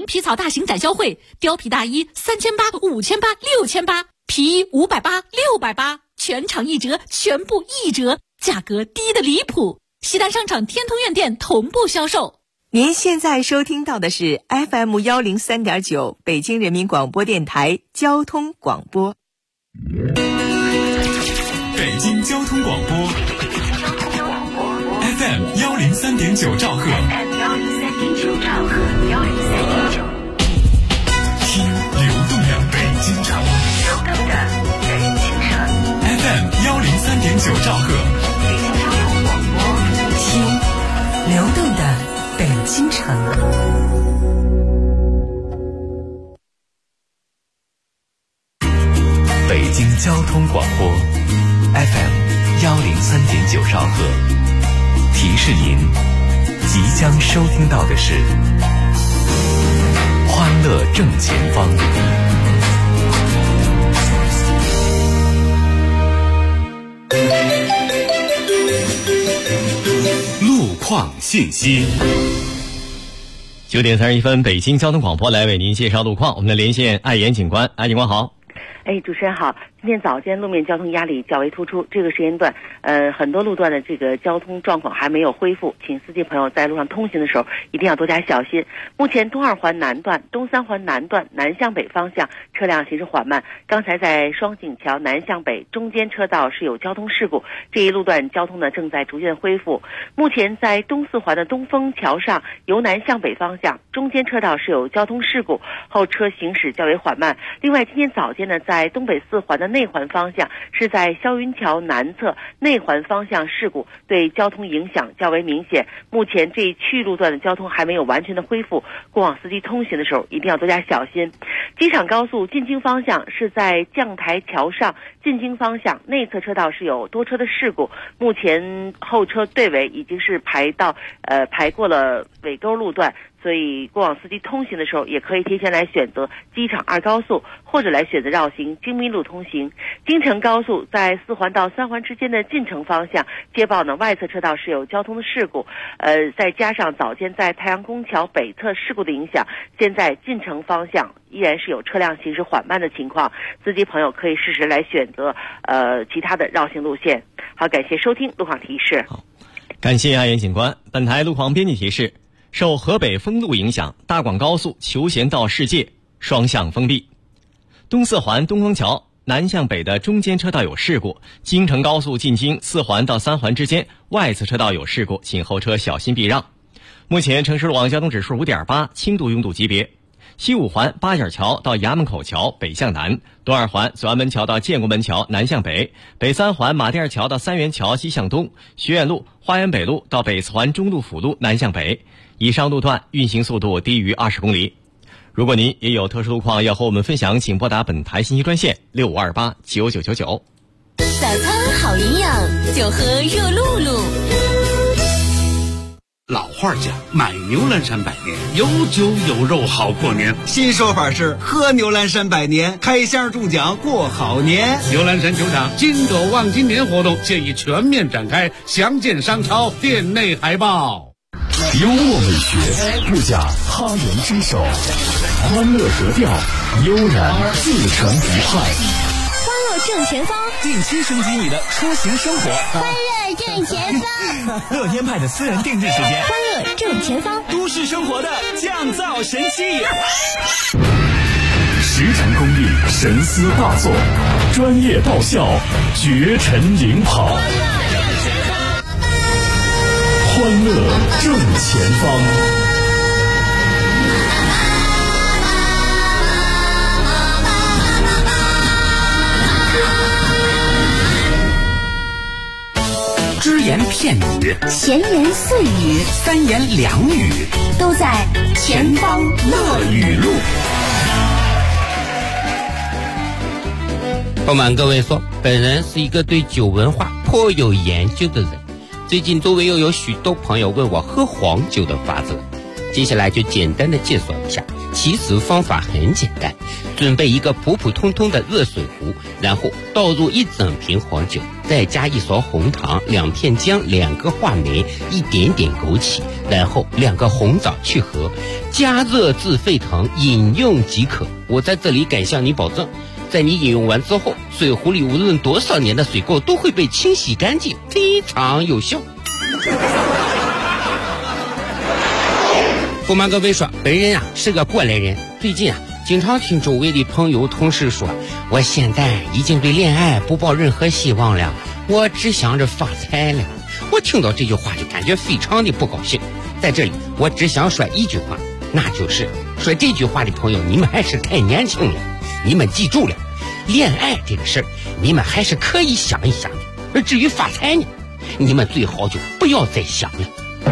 皮草大型展销会，貂皮大衣3800、5800、6800，皮衣580、680，全场1折，全部1折，价格低得离谱。西单商场天通苑店同步销售。 您现在收听到的是 FM 103.9北京人民广播电台交通广播。 北京交通广播 FM 103.9兆赫，听流动的北京城，FM 103.9兆赫， 北京交通广播，听流动的北京城。 北京交通广播 FM 103.9兆赫，提示您即将收听到的是欢乐正前方。 路况信息。 9点31分，北京交通广播来为您介绍路况。我们来连线艾岩警官，艾警官好。 主持人好。今天早间路面交通压力较为突出，这个时间段，很多路段的这个交通状况还没有恢复，请司机朋友在路上通行的时候一定要多加小心。目前东2环南段、东3环南段南向北方向车辆行驶缓慢，刚才在双井桥南向北中间车道是有交通事故，这一路段交通呢正在逐渐恢复。目前在东4环的东风桥上由南向北方向中间车道是有交通事故，后车行驶较为缓慢。另外今天早间呢，在东北4环的内环方向是在霄云桥南侧内环方向事故，对交通影响较为明显。目前这一区域路段的交通还没有完全的恢复，过往司机通行的时候一定要多加小心。机场高速进京方向是在将台桥上进京方向内侧车道是有多车的事故，目前后车队尾已经是排过了尾沟路段，所以过往司机通行的时候也可以提前来选择机场2高速，或者来选择绕行京密路通行。京承高速在4环到3环之间的进城方向接报呢外侧车道是有交通的事故，再加上早间在太阳宫桥北侧事故的影响，现在进城方向依然是有车辆行驶缓慢的情况，司机朋友可以适时来选择其他的绕行路线。好，感谢收听路况提示。 好，感谢艾岩警官。本台路况编辑提示：受河北封路影响，大广高速求贤道世界双向封闭，东4环东风桥南向北的中间车道有事故，京承高速进京4环到3环之间外侧车道有事故，请后车小心避让。目前城市路网交通指数 5.8， 轻度拥堵级别。西5环八角桥到衙门口桥北向南，东2环左安门桥到建国门桥南向北，北3环马甸桥到三元桥西向东，学院路花园北路到北4环中路辅路南向北。以上路段运行速度低于20公里。如果您也有特殊路况要和我们分享，请拨打本台信息专线65289999。 早餐好营养，就喝热露露。 老话讲，买牛栏山百年，有酒有肉好过年。 新说法是喝牛栏山百年，开箱中奖过好年。 牛栏山球场金狗望金年活动现已全面展开，详见商超店内海报。 幽默美学，不假他人之手，欢乐格调，悠然自成一派。 欢乐正前方， 定期升级你的出行生活。 欢乐正前方， 乐天派的私人定制时间。 欢乐正前方， 都市生活的降噪神器。 实诚公益，神思大作，专业到校，绝尘领跑。欢乐正前方。 只言片语， 闲言碎语， 三言两语， 都在前方乐语录。 不瞒各位说，本人是一个对酒文化颇有研究的人。最近周围又有许多朋友问我喝黄酒的法则，接下来就简单的介绍一下。其实方法很简单， 准备一个普普通通的热水壶，然后倒入1整瓶黄酒，再加1勺红糖、2片姜、2个话梅、一点点枸杞，然后2个红枣去核，加热至沸腾，饮用即可。我在这里敢向你保证，在你饮用完之后，水壶里无论多少年的水垢都会被清洗干净，非常有效。不瞒各位说，本人是个过来人，最近经常听周围的朋友同事说，我现在已经对恋爱不抱任何希望了，我只想着发财了。我听到这句话就感觉非常的不高兴。在这里我只想说一句话，那就是说这句话的朋友，你们还是太年轻了，你们记住了，恋爱这个事儿你们还是可以想一想的，而至于发财呢，你们最好就不要再想了。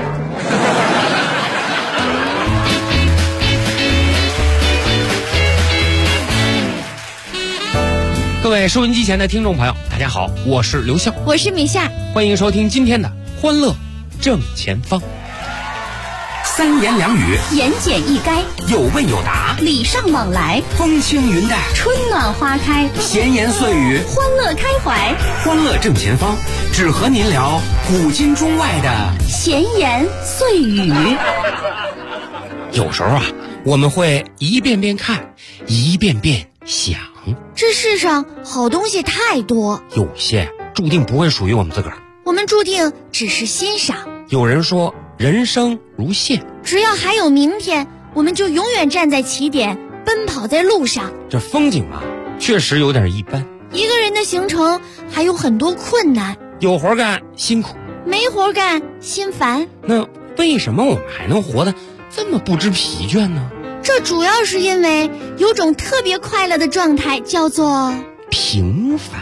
各位收音机前的听众朋友，大家好，我是刘笑， 我是米夏， 欢迎收听今天的欢乐正前方。 3言2语， 言简意赅， 有问有答， 礼尚往来， 风轻云淡， 春暖花开， 闲言碎语， 欢乐开怀。 欢乐正前方，只和您聊古今中外的闲言碎语。 有时候我们会一遍遍看，一遍遍想。 这世上好东西太多， 有些注定不会属于我们自个儿， 我们注定只是欣赏。 有人说人生如线， 只要还有明天，我们就永远站在起点，奔跑在路上。 这风景确实有点一般。 一个人的行程还有很多困难， 有活干辛苦， 没活干心烦。 那为什么我们还能活得这么不知疲倦呢？ 这主要是因为有种特别快乐的状态，叫做平凡。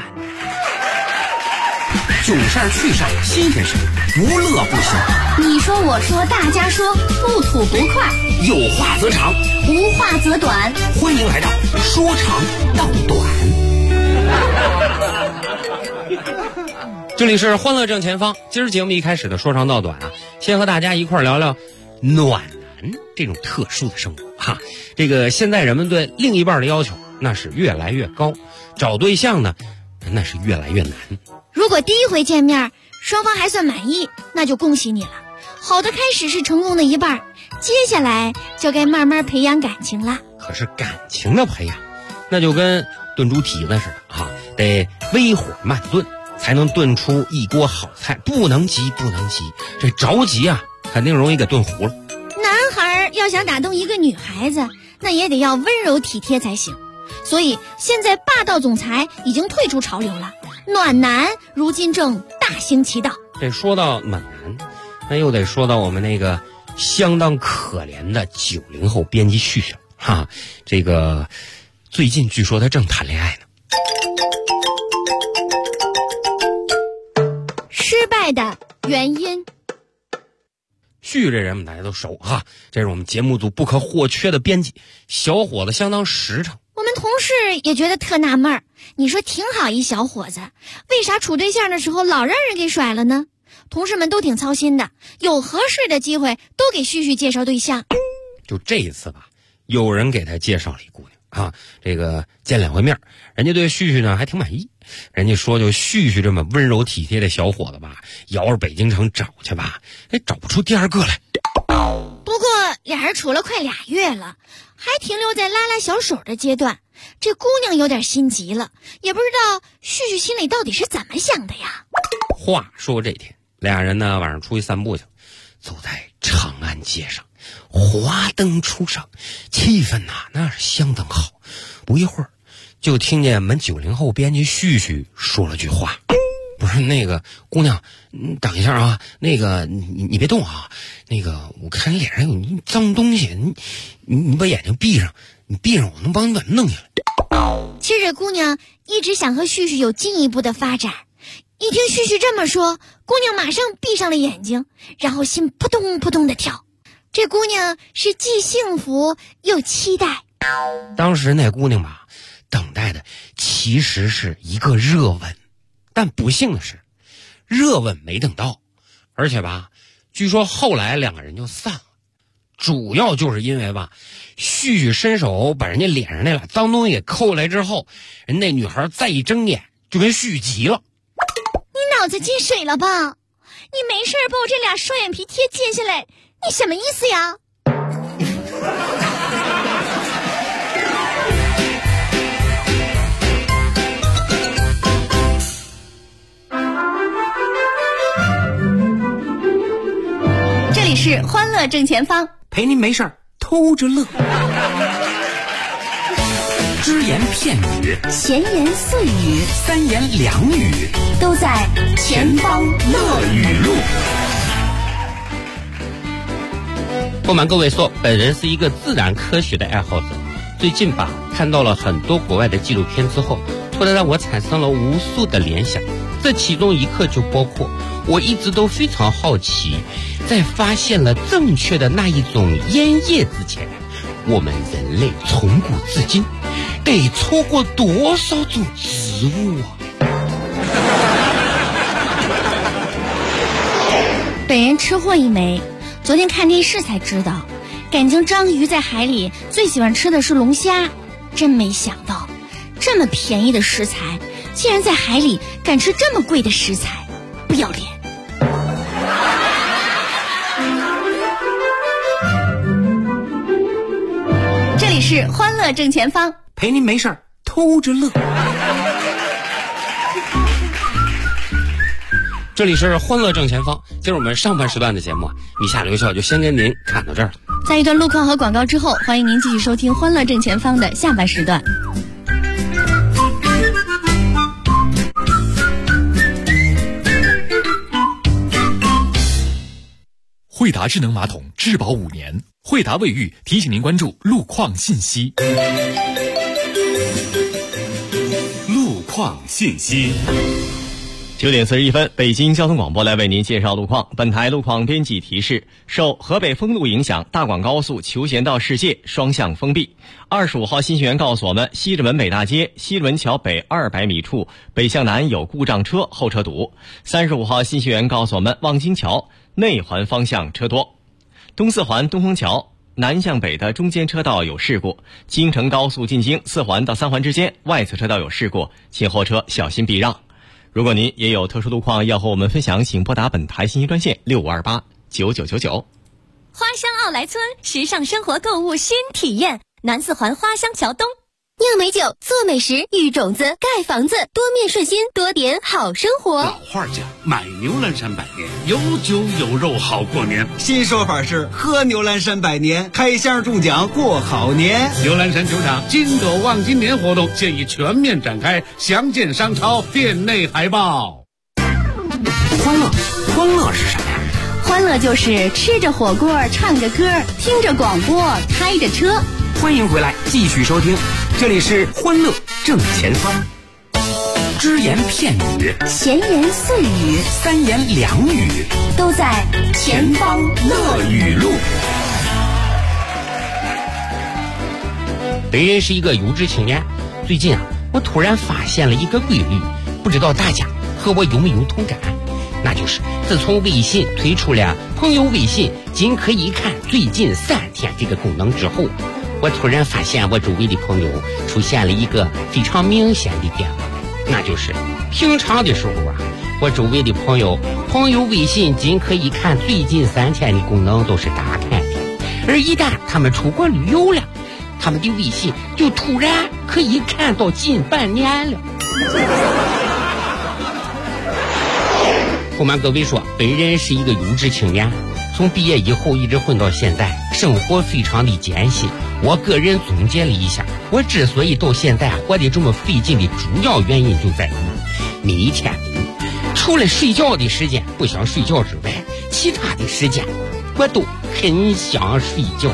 囧事儿趣事儿新鲜事儿，不乐不行。 你说我说大家说，不吐不快， 有话则长， 无话则短。 欢迎来到说长道短。 这里是欢乐正前方，今儿节目一开始的说长道短先和大家一块聊聊暖男这种特殊的生活这个现在人们对另一半的要求那是越来越高，找对象呢那是越来越难。 如果第一回见面双方还算满意，那就恭喜你了，好的开始是成功的一半，接下来就该慢慢培养感情了。 可是感情的培养那就跟炖猪蹄子似的得微火慢炖才能炖出一锅好菜，不能急不能急，这着急肯定容易给炖糊了。 男孩要想打动一个女孩子，那也得要温柔体贴才行。所以现在霸道总裁已经退出潮流了，暖男如今正大行其道。 这说到暖男，那又得说到我们那个相当可怜的90后编辑旭旭这个最近据说他正谈恋爱呢。 失败的原因。 旭这人大家都熟这是我们节目组不可或缺的编辑，小伙子相当实诚。 我们同事也觉得特纳闷儿，你说挺好一小伙子，为啥处对象的时候老让人给甩了呢？同事们都挺操心的，有合适的机会都给旭旭介绍对象。 就这一次有人给他介绍了一姑娘这个见2回面，人家对旭旭呢还挺满意。人家说就旭旭这么温柔体贴的小伙子要是北京城找去找不出第二个来。 不过俩人处了快2月了，还停留在拉拉小手的阶段，这姑娘有点心急了，也不知道旭旭心里到底是怎么想的呀。 话说这天俩人呢晚上出去散步去，走在长安街上，华灯初上，气氛那是相当好。不一会儿就听见我们90后编辑旭旭说了句话，不是那个姑娘你等一下那个你别动那个我看你脸上有脏东西，你把眼睛闭上，你闭上我能帮你把它弄下来。 其实这姑娘一直想和旭旭有进一步的发展，一听旭旭这么说，姑娘马上闭上了眼睛，然后心扑通扑通的跳。这姑娘是既幸福又期待。 当时那姑娘等待的其实是一个热吻，但不幸的是热吻没等到，而且据说后来2个人就散了。 主要就是因为吧，旭旭伸手把人家脸上那俩脏东西给扣来之后，人那女孩再一睁眼就跟旭旭急了。 你脑子进水了吧？你没事把我这俩双眼皮贴揭下来，你什么意思呀？ 这里是欢乐正前方， 陪您没事偷着乐。只言片语， 闲言碎语， 三言两语， 都在前方乐语录。 不瞒各位说，本人是一个自然科学的爱好者。最近吧，看到了很多国外的纪录片之后，突然让我产生了无数的联想。这其中一刻就包括，我一直都非常好奇，在发现了正确的那一种烟叶之前，我们人类从古至今得错过多少种植物啊？ 本人吃货一枚，昨天看电视才知道，感情章鱼在海里最喜欢吃的是龙虾。真没想到，这么便宜的食材，竟然在海里敢吃这么贵的食材，不要脸！ 这里是欢乐正前方， 陪您没事偷着乐。 这里是欢乐正前方，今儿我们上半时段的节目，米夏刘笑就先跟您看到这儿。 在一段路况和广告之后，欢迎您继续收听欢乐正前方的下半时段。 惠达智能马桶质保5年，惠达卫浴提醒您关注路况信息。 路况信息。 9点41分，北京交通广播来为您介绍路况。本台路况编辑提示：受河北封路影响，大广高速求贤道世界双向封闭。25号信息员告诉我们，西直门北大街西直门桥北200米处北向南有故障车，后车堵。35号信息员告诉我们，望京桥内环方向车多。东四环东风桥南向北的中间车道有事故，京承高速进京4环到3环之间外侧车道有事故，请后车小心避让。如果您也有特殊路况要和我们分享，请拨打本台信息专线65289999。 花乡奥莱村时尚生活购物新体验，南四环花乡桥东，酿美酒，做美食，育种子，盖房子，多面顺心，多点好生活。 老话讲，买牛栏山百年，有酒有肉好过年。 新说法是喝牛栏山百年，开箱中奖过好年。 牛栏山球场金狗望今年活动现已全面展开，详见商超店内海报。 欢乐是什么呀？ 欢乐就是吃着火锅，唱着歌，听着广播，开着车。 欢迎回来，继续收听，这里是欢乐正前方。只言片语， 闲言碎语， 三言两语， 都在前方乐语录。 本人是一个有志青年，最近我突然发现了一个规律，不知道大家和我有没有同感？那就是自从微信推出了朋友微信仅可以看最近3天这个功能之后，我突然发现我周围的朋友出现了一个非常明显的变化，那就是平常的时候我周围的朋友微信仅可以看最近3天的功能都是打开的，而一旦他们出国旅游了，他们的微信就突然可以看到近半年了。不瞒各位说，本人是一个有志青年，从毕业以后一直混到现在，生活非常的艰辛。我个人总结了一下，我之所以到现在活得这么费劲的主要原因就在于，每一天除了睡觉的时间不想睡觉之外，其他的时间我都很想睡觉。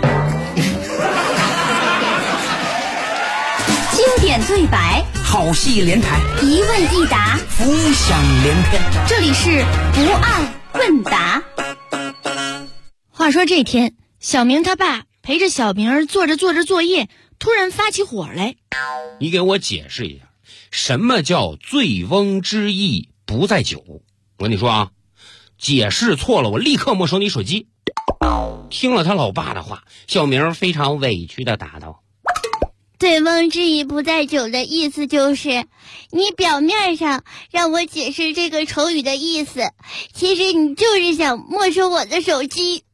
经典对白， 好戏连台， 一问一答， 浮想联翩。 这里是不二问答。 话说这天，小明他爸陪着小明做着作业，突然发起火来。 你给我解释一下，什么叫醉翁之意不在酒？我跟你说解释错了我立刻没收你手机。 听了他老爸的话，小明非常委屈地答道： 醉翁之意不在酒的意思就是，你表面上让我解释这个成语的意思，其实你就是想没收我的手机。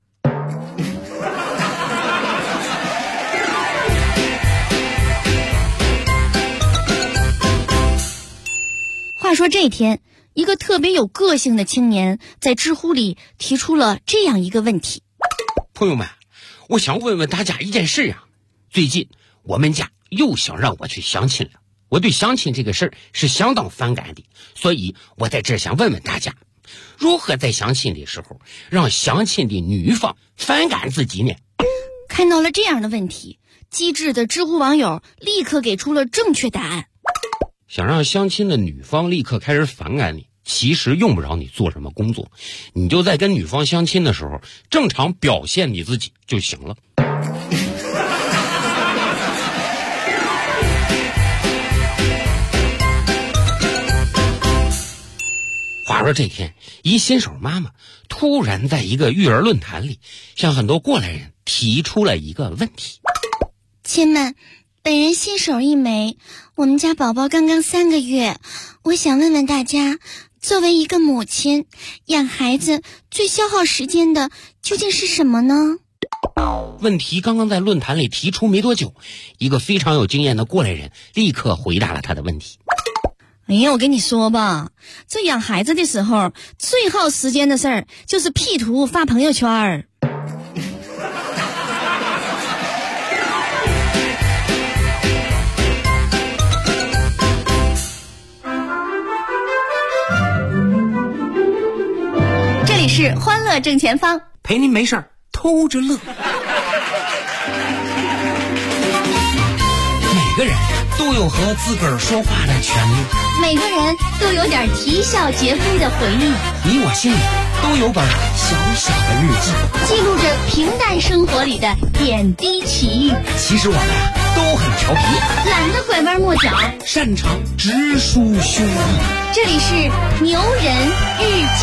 话说这天，一个特别有个性的青年在知乎里提出了这样一个问题： 朋友们，我想问问大家一件事啊，最近我们家又想让我去相亲了，我对相亲这个事儿是相当反感的，所以我在这想问问大家，如何在相亲的时候让相亲的女方反感自己呢？ 看到了这样的问题，机智的知乎网友立刻给出了正确答案。 想让相亲的女方立刻开始反感你，其实用不着你做什么工作，你就在跟女方相亲的时候正常表现你自己就行了。话说这天，一新手妈妈突然在一个育儿论坛里向很多过来人提出了一个问题： 亲们，本人新手一枚，我们家宝宝刚刚3个月，我想问问大家，作为一个母亲，养孩子最消耗时间的究竟是什么呢？ 问题刚刚在论坛里提出没多久，一个非常有经验的过来人立刻回答了他的问题。 哎呀，我跟你说吧，这养孩子的时候最耗时间的事儿就是 P 图发朋友圈。这里是欢乐正前方， 陪您没事儿偷着乐。每个人都有和自个儿说话的权利， 每个人都有点啼笑皆非的回忆， 你我心里都有本小小的日记， 记录着平淡生活里的点滴奇遇。 其实我们都很调皮， 懒得拐弯抹角， 擅长直抒胸臆。 这里是牛人日记。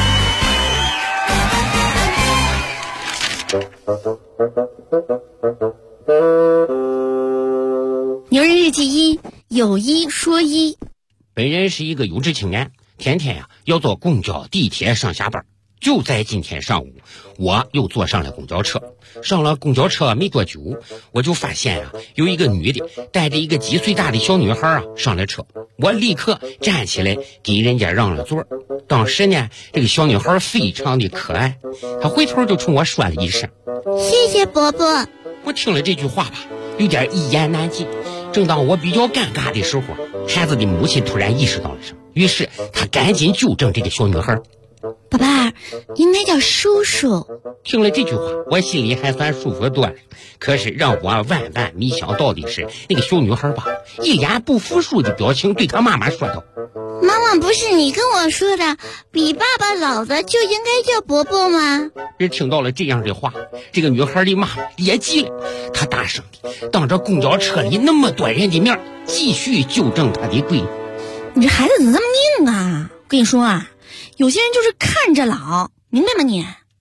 牛人日记一，有一说一。 本人是一个有志青年，天天要坐公交地铁上下班。就在今天上午，我又坐上了公交车。上了公交车没多久，我就发现有一个女的带着一个几岁大的小女孩上了车。我立刻站起来给人家让了座。当时呢，这个小女孩非常的可爱，她回头就冲我说了一声： 谢谢伯伯。 我听了这句话吧，有点一言难尽。正当我比较尴尬的时候，孩子的母亲突然意识到了什么，于是她赶紧纠正这个小女孩： 宝贝儿，应该叫叔叔。 听了这句话，我心里还算舒服多了。可是让我万万没想到的是，那个小女孩吧，一脸不服输的表情对她妈妈说道： 妈妈，不是你跟我说的比爸爸老的就应该叫伯伯吗？ 听到了这样的话，这个女孩的妈妈也急了，她大声的当着公交车里那么多人的面继续纠正她的闺女。 你这孩子怎么这么硬啊？我跟你说啊，有些人就是看着老，明白吗你？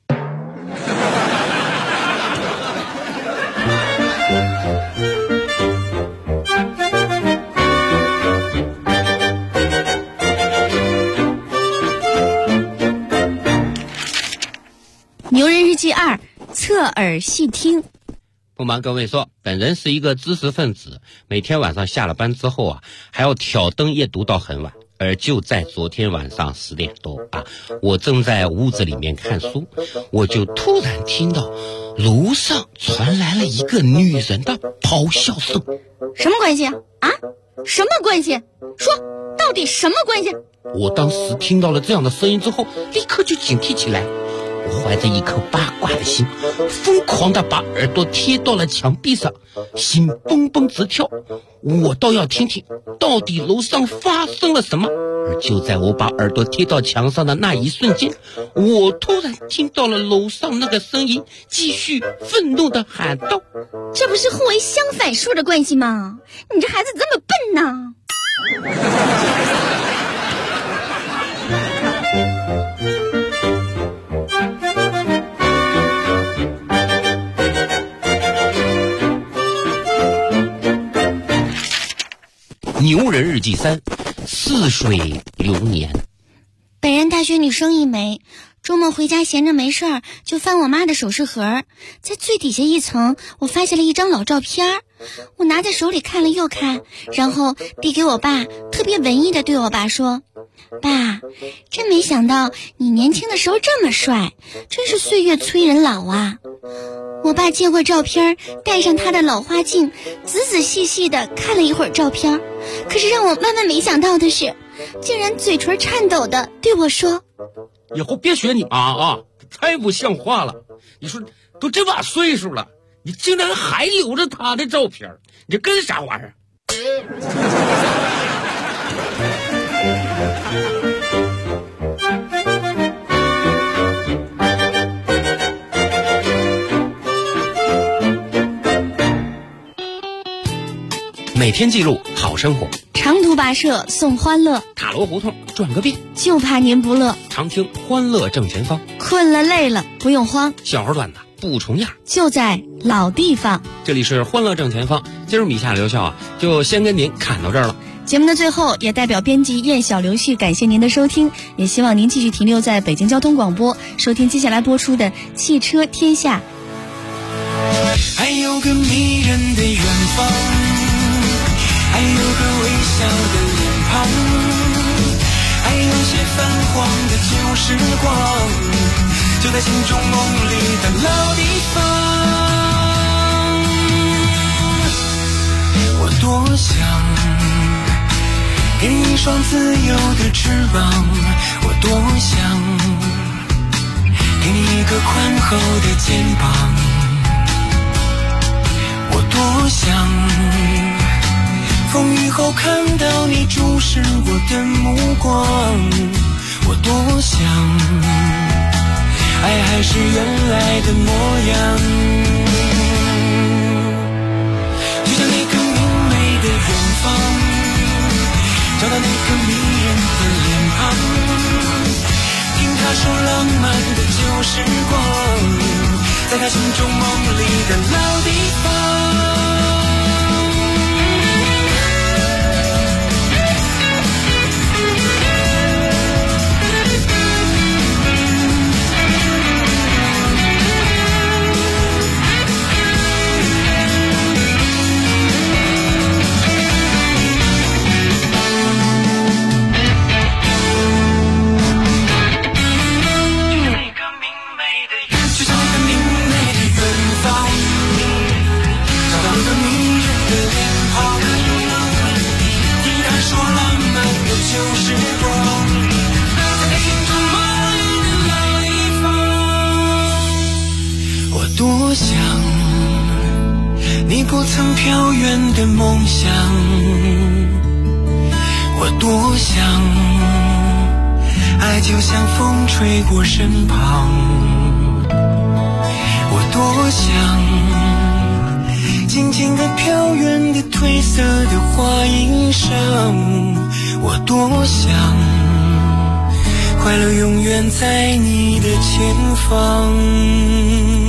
牛人日记2，侧耳细听。 不瞒各位说，本人是一个知识分子，每天晚上下了班之后还要挑灯夜读到很晚。而就在昨天晚上10点多我正在屋子里面看书，我就突然听到楼上传来了一个女人的咆哮声。 什么关系啊？什么关系？说，到底什么关系？ 我当时听到了这样的声音之后，立刻就警惕起来。我怀着一颗八卦的心，疯狂地把耳朵贴到了墙壁上，心蹦蹦直跳。我倒要听听到底楼上发生了什么。而就在我把耳朵贴到墙上的那一瞬间，我突然听到了楼上那个声音继续愤怒地喊道： 这不是互为相反数的关系吗？你这孩子这么笨呢？ 牛人日记3，似水流年。 本人大学女生一枚，周末回家闲着没事儿，就翻我妈的首饰盒，在最底下一层，我发现了一张老照片，我拿在手里看了又看，然后递给我爸，特别文艺的对我爸说：“爸，真没想到你年轻的时候这么帅，真是岁月催人老啊。”我爸接过照片，戴上他的老花镜，仔仔细细的看了一会儿照片，可是让我万万没想到的是，竟然嘴唇颤抖的对我说：“ 以后别学你妈啊，太不像话了！你说都这把岁数了，你竟然还留着他的照片，你这干啥玩意儿？”每天记录好生活， 长途跋涉送欢乐， 塔罗胡同转个遍， 就怕您不乐。 常听欢乐正前方， 困了累了不用慌， 小猴段子不重样， 就在老地方。 这里是欢乐正前方，今儿米夏留校啊，就先跟您侃到这儿了。 节目的最后，也代表编辑燕小刘旭感谢您的收听，也希望您继续停留在北京交通广播，收听接下来播出的《汽车天下》。 还有个迷人的远方，还有个微笑的脸庞，还有些泛黄的旧时光，就在心中梦里的老地方。我多想给你一双自由的翅膀，我多想给你一个宽厚的肩膀，我多想风雨后看到你注视我的目光，我多想爱还是原来的模样，就像那个明媚的远方，找到那个迷人的脸庞，听他说浪漫的旧时光，在他心中梦里的老地方。多想你不曾飘远的梦想，我多想爱就像风吹过身旁，我多想静静地飘远的褪色的花衣裳，我多想快乐永远在你的前方。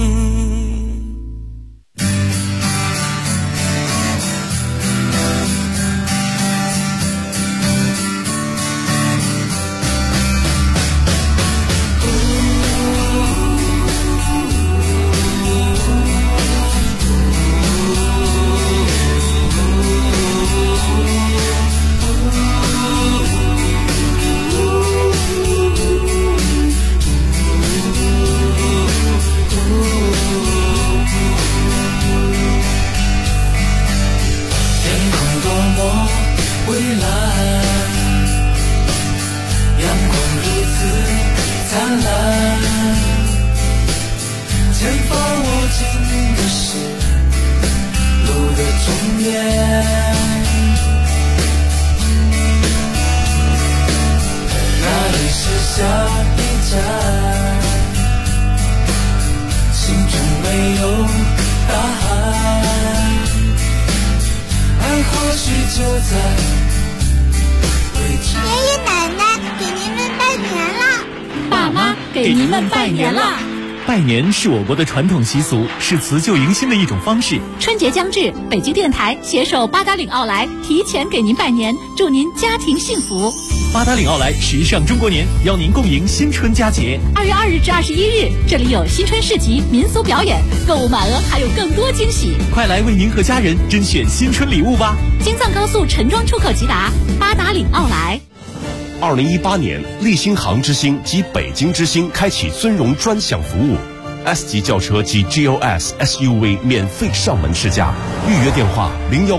爷爷奶奶给您们拜年啦！ 爸妈给您们拜年啦！ 拜年是我国的传统习俗，是辞旧迎新的一种方式。 春节将至，北京电台携手八达岭奥莱提前给您拜年，祝您家庭幸福。 八达岭奥莱时尚中国年，邀您共迎新春佳节。 2月2日至21日，这里有新春市集、民俗表演，购物满额还有更多惊喜。 快来为您和家人甄选新春礼物吧！ 京藏高速陈庄出口直达八达岭奥莱。 2018年，立新杭之星及北京之星开启尊荣专享服务 ，S 级轿车及 GLS SUV 免费上门试驾，预约电话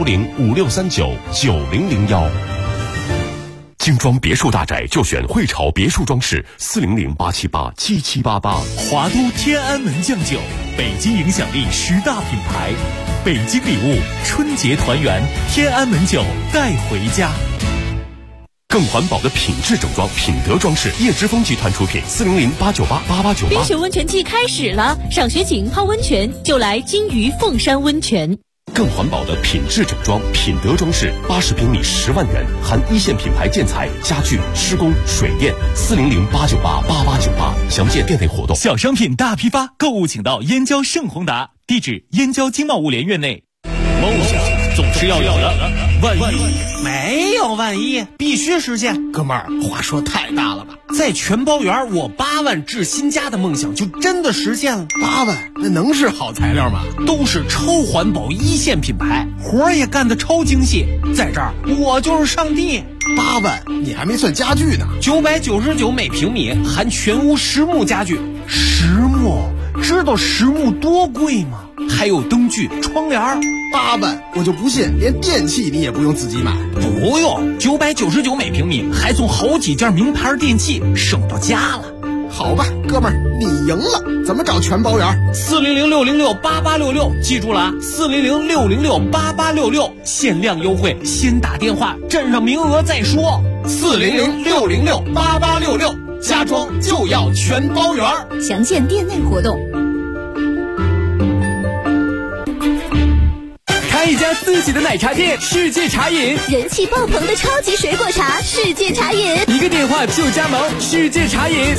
01056399001。精装别墅大宅就选汇潮别墅装饰，400-878-7788。 华都天安门酱酒，北京影响力10大品牌，北京礼物，春节团圆，天安门酒带回家。 更环保的品质整装，品德装饰，叶之峰集团出品，400-898-8898。 冰雪温泉季开始了，赏雪景、泡温泉就来金鱼凤山温泉。 更环保的品质整装，品德装饰，80平米10万元，含一线品牌建材、家具、施工、水电，400-898-8898。详见店内活动。 小商品大批发，购物请到燕郊盛宏达，地址燕郊经贸物联院内。 梦想总是要有的，万一没有万一，必须实现。哥们儿，话说太大了吧？在全包园，我8万置新家的梦想就真的实现了。 8万，那能是好材料吗？ 都是超环保一线品牌，活儿也干得超精细。在这儿，我就是上帝。 8万，你还没算家具呢。 999每平米，含全屋实木家具。实木，知道实木多贵吗？还有灯具、窗帘。 8万，我就不信连电器你也不用自己买。 不用，999每平米，还送好几件名牌电器，省到家了。 好吧，哥们儿，你赢了。怎么找全包园 ？400-606-8866，记住了啊，400-606-8866，限量优惠，先打电话，占上名额再说。400-606-8866，家装就要全包园。 详见店内活动。 开一家自己的奶茶店，世界茶饮， 人气爆棚的超级水果茶，世界茶饮， 一个电话就加盟，世界茶饮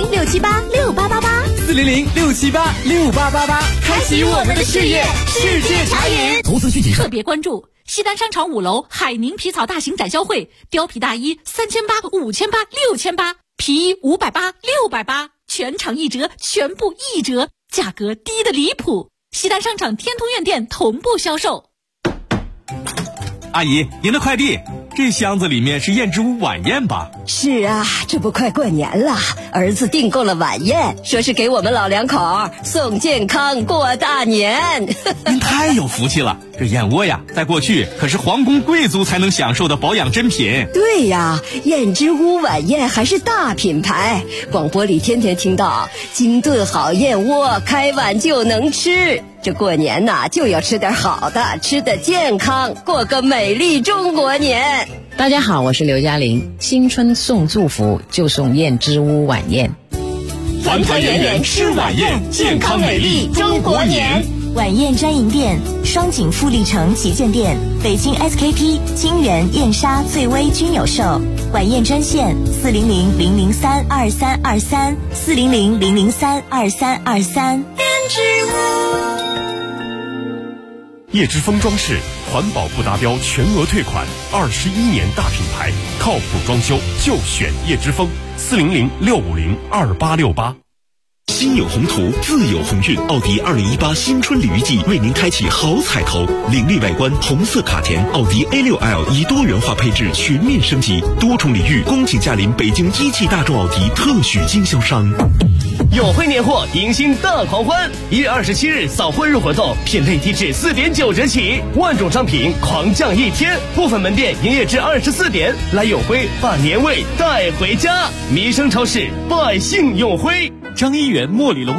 400-678-6888，400-678-6888， 开启我们的事业，世界茶饮。 投资具体特别关注西单商场5楼海宁皮草大型展销会，貂皮大衣3800、5800、6800，皮衣580、680，全场1折，全部1折，价格低得离谱。西单商场天通苑店同步销售。 阿姨，您的快递，这箱子里面是燕之屋晚宴吧？ 是啊，这不快过年了，儿子订购了晚宴，说是给我们老两口送健康过大年。 您太有福气了，这燕窝呀，在过去可是皇宫贵族才能享受的保养珍品。 对呀，燕之屋晚宴还是大品牌，广播里天天听到精炖好燕窝，开碗就能吃。这过年呐，就要吃点好的，吃得健康，过个美丽中国年。 大家好，我是刘嘉玲。新春送祝福就送燕之屋晚宴， 团团圆圆吃晚宴，健康美丽中国年。 晚宴专营店：双井富力城旗舰店、北京 SKP、金源、燕莎、醉威均有售。晚宴专线400-003-2323，400-003-2323。 叶之峰装饰，环保不达标全额退款，21年大品牌，靠谱装修就选叶之峰，400-650-2868。 心有宏图，自有鸿运。奥迪2018新春鲤鱼季为您开启好彩头，凌厉外观，红色卡钿，奥迪 A6L 以多元化配置全面升级，多重礼遇，恭请驾临北京一汽大众奥迪特许经销商。 友惠年货，迎新大狂欢！1月27日扫货日活动，品类低至4.9折起，万种商品狂降1天，部分门店营业至24点。来永辉，把年味带回家。民生超市，百姓永辉。 张一元、莫里龙